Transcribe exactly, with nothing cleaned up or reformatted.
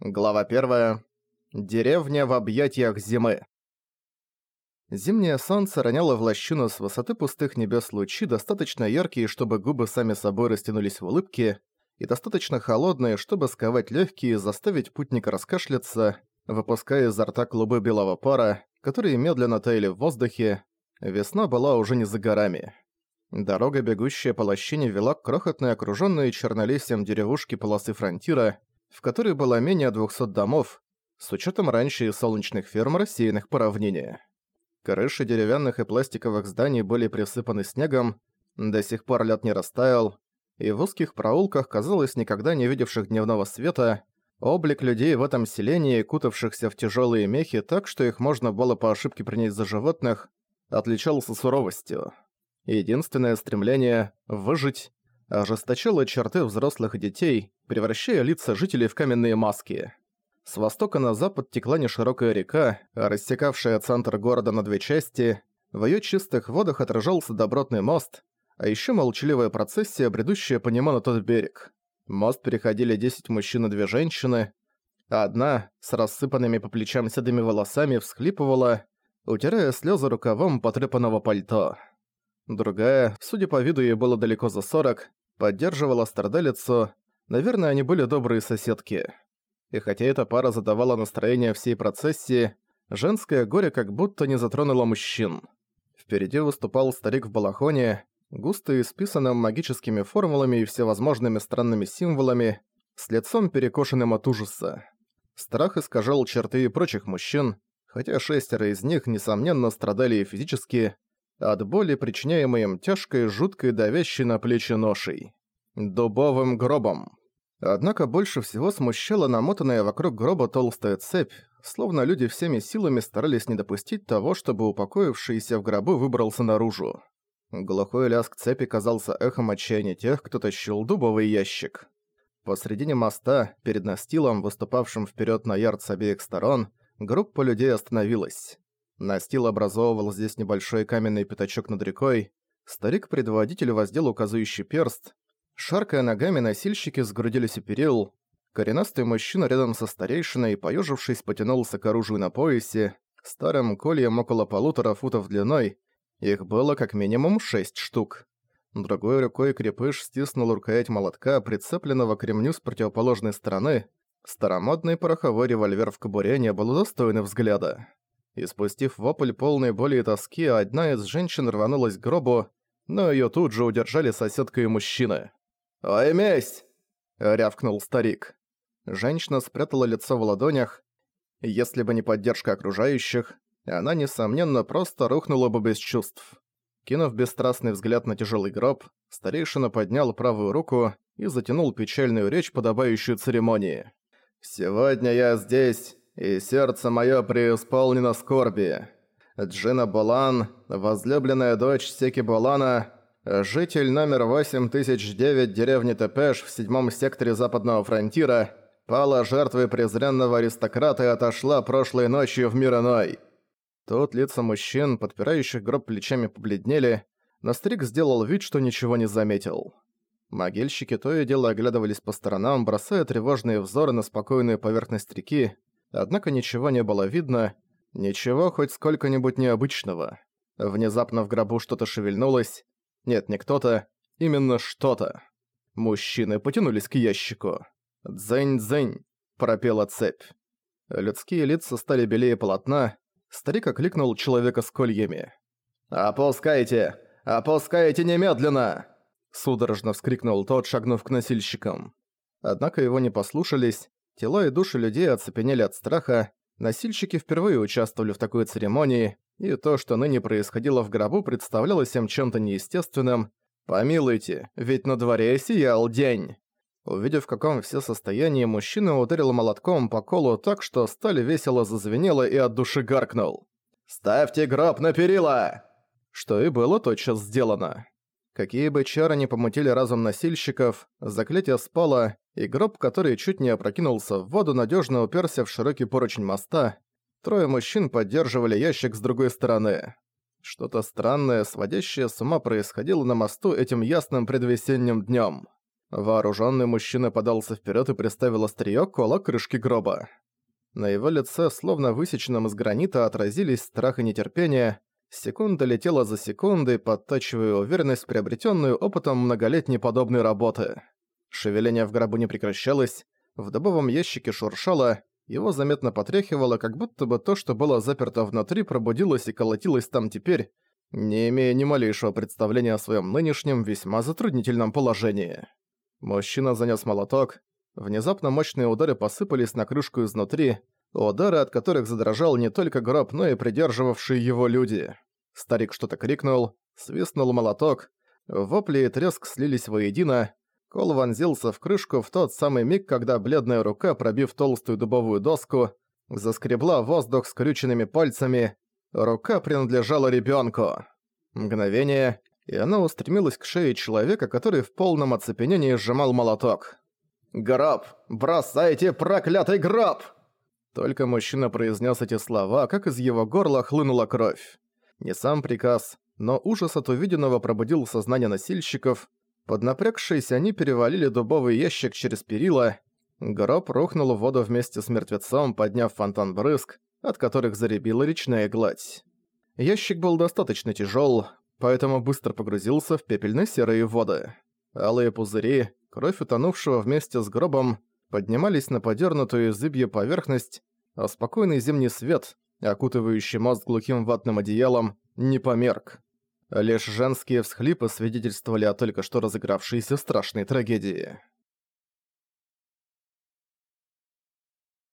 Глава первая. Деревня в объятиях зимы. Зимнее солнце роняло в лощину с высоты пустых небес лучи, достаточно яркие, чтобы губы сами собой растянулись в улыбке, и достаточно холодные, чтобы сковать легкие и заставить путника раскашляться, выпуская изо рта клубы белого пара, которые медленно таяли в воздухе. Весна была уже не за горами. Дорога, бегущая по лощине, вела к крохотной, окружённой чернолесьем деревушке полосы фронтира, в которой было менее двухсот домов, с учетом раньше и солнечных ферм, рассеянных по равнине. Крыши деревянных и пластиковых зданий были присыпаны снегом, до сих пор лед не растаял, и в узких проулках, казалось, никогда не видевших дневного света, облик людей в этом селении, кутавшихся в тяжелые мехи так, что их можно было по ошибке принять за животных, отличался суровостью. Единственное стремление – выжить – ожесточило черты взрослых и детей, превращая лица жителей в каменные маски. С востока на запад текла неширокая река, рассекавшая центр города на две части. В её чистых водах отражался добротный мост, а ещё молчаливая процессия, бредущая по нему на тот берег. Мост переходили десять мужчин и две женщины. Одна, с рассыпанными по плечам седыми волосами, всхлипывала, утирая слёзы рукавом потрёпанного пальто. Другая, судя по виду, ей было далеко за сорок, поддерживала страдалицу. Наверное, они были добрые соседки. И хотя эта пара задавала настроение всей процессии, женское горе как будто не затронуло мужчин. Впереди выступал старик в балахоне, густо исписанным магическими формулами и всевозможными странными символами, с лицом перекошенным от ужаса. Страх искажал черты и прочих мужчин, хотя шестеро из них, несомненно, страдали и физически, от боли, причиняемой им тяжкой, жуткой, давящей на плечи ношей. Дубовым гробом. Однако больше всего смущала намотанная вокруг гроба толстая цепь, словно люди всеми силами старались не допустить того, чтобы упокоившийся в гробу выбрался наружу. Глухой лязг цепи казался эхом отчаяния тех, кто тащил дубовый ящик. Посредине моста, перед настилом, выступавшим вперед на ярд с обеих сторон, группа людей остановилась. Настил образовывал здесь небольшой каменный пятачок над рекой. Старик-предводитель воздел указующий перст. Шаркая ногами, носильщики сгрудились у перил. Коренастый мужчина рядом со старейшиной, поёжившись, потянулся к оружию на поясе, старым кольем около полутора футов длиной. Их было как минимум шесть штук. Другой рукой крепыш стиснул рукоять молотка, прицепленного к ремню с противоположной стороны. Старомодный пороховой револьвер в кобуре не был удостоен взгляда. И спустив вопль полной боли и тоски, одна из женщин рванулась к гробу, но её тут же удержали соседка и мужчины. «Ой, месть!» — рявкнул старик. Женщина спрятала лицо в ладонях. Если бы не поддержка окружающих, она, несомненно, просто рухнула бы без чувств. Кинув бесстрастный взгляд на тяжелый гроб, старейшина поднял правую руку и затянул печальную речь, подобающую церемонии. «Сегодня я здесь, и сердце моё преисполнено скорби. Джина Болан, возлюбленная дочь Секи Болана, житель номер восемь тысяч девять деревни Тепеш в седьмом секторе Западного фронтира, пала жертвой презренного аристократа и отошла прошлой ночью в мир иной». Тут лица мужчин, подпирающих гроб плечами, побледнели, но старик сделал вид, что ничего не заметил. Могильщики то и дело оглядывались по сторонам, бросая тревожные взоры на спокойную поверхность реки, однако ничего не было видно, ничего хоть сколько-нибудь необычного. Внезапно в гробу что-то шевельнулось. Нет, не кто-то, именно что-то. Мужчины потянулись к ящику. «Дзынь-дзынь!» – пропела цепь. Людские лица стали белее полотна. Старик окликнул человека с кольями. «Опускайте! Опускайте немедленно!» Судорожно вскрикнул тот, шагнув к носильщикам. Однако его не послушались. Тела и души людей оцепенели от страха. Носильщики впервые участвовали в такой церемонии, и то, что ныне происходило в гробу, представлялось им чем-то неестественным. Помилуйте, ведь на дворе сиял день. Увидев, в каком все состоянии, мужчина ударил молотком по колу так, что сталь весело зазвенела и от души гаркнул. «Ставьте гроб на перила!» Что и было тотчас сделано. Какие бы чары ни помутили разум носильщиков, заклятие спало, и гроб, который чуть не опрокинулся в воду, надежно уперся в широкий поручень моста. Трое мужчин поддерживали ящик с другой стороны. Что-то странное, сводящее с ума происходило на мосту этим ясным предвесенним днем. Вооруженный мужчина подался вперед и приставил остриё к кулак крышки гроба. На его лице, словно высеченном из гранита, отразились страх и нетерпение. Секунда летела за секундой, подтачивая уверенность, приобретенную опытом многолетней подобной работы. Шевеление в гробу не прекращалось, в дубовом ящике шуршало, его заметно потряхивало, как будто бы то, что было заперто внутри, пробудилось и колотилось там теперь, не имея ни малейшего представления о своем нынешнем, весьма затруднительном положении. Мужчина занёс молоток. Внезапно мощные удары посыпались на крышку изнутри, удары, от которых задрожал не только гроб, но и придерживавшие его люди. Старик что-то крикнул, свистнул молоток, вопли и треск слились воедино, кол вонзился в крышку в тот самый миг, когда бледная рука, пробив толстую дубовую доску, заскребла воздух скрюченными пальцами. Рука принадлежала ребёнку. Мгновение, и она устремилась к шее человека, который в полном оцепенении сжимал молоток. «Гроб! Бросайте проклятый гроб!» Только мужчина произнес эти слова, как из его горла хлынула кровь. Не сам приказ, но ужас от увиденного пробудил сознание носильщиков. Поднапрягшись, они перевалили дубовый ящик через перила. Гроб рухнул в воду вместе с мертвецом, подняв фонтан брызг, от которых заребила речная гладь. Ящик был достаточно тяжел, поэтому быстро погрузился в пепельно-серые воды. Алые пузыри, кровь утонувшего вместе с гробом, поднимались на подернутую зыбью поверхность, а спокойный зимний свет, окутывающий мост глухим ватным одеялом, не померк. Лишь женские всхлипы свидетельствовали о только что разыгравшейся страшной трагедии.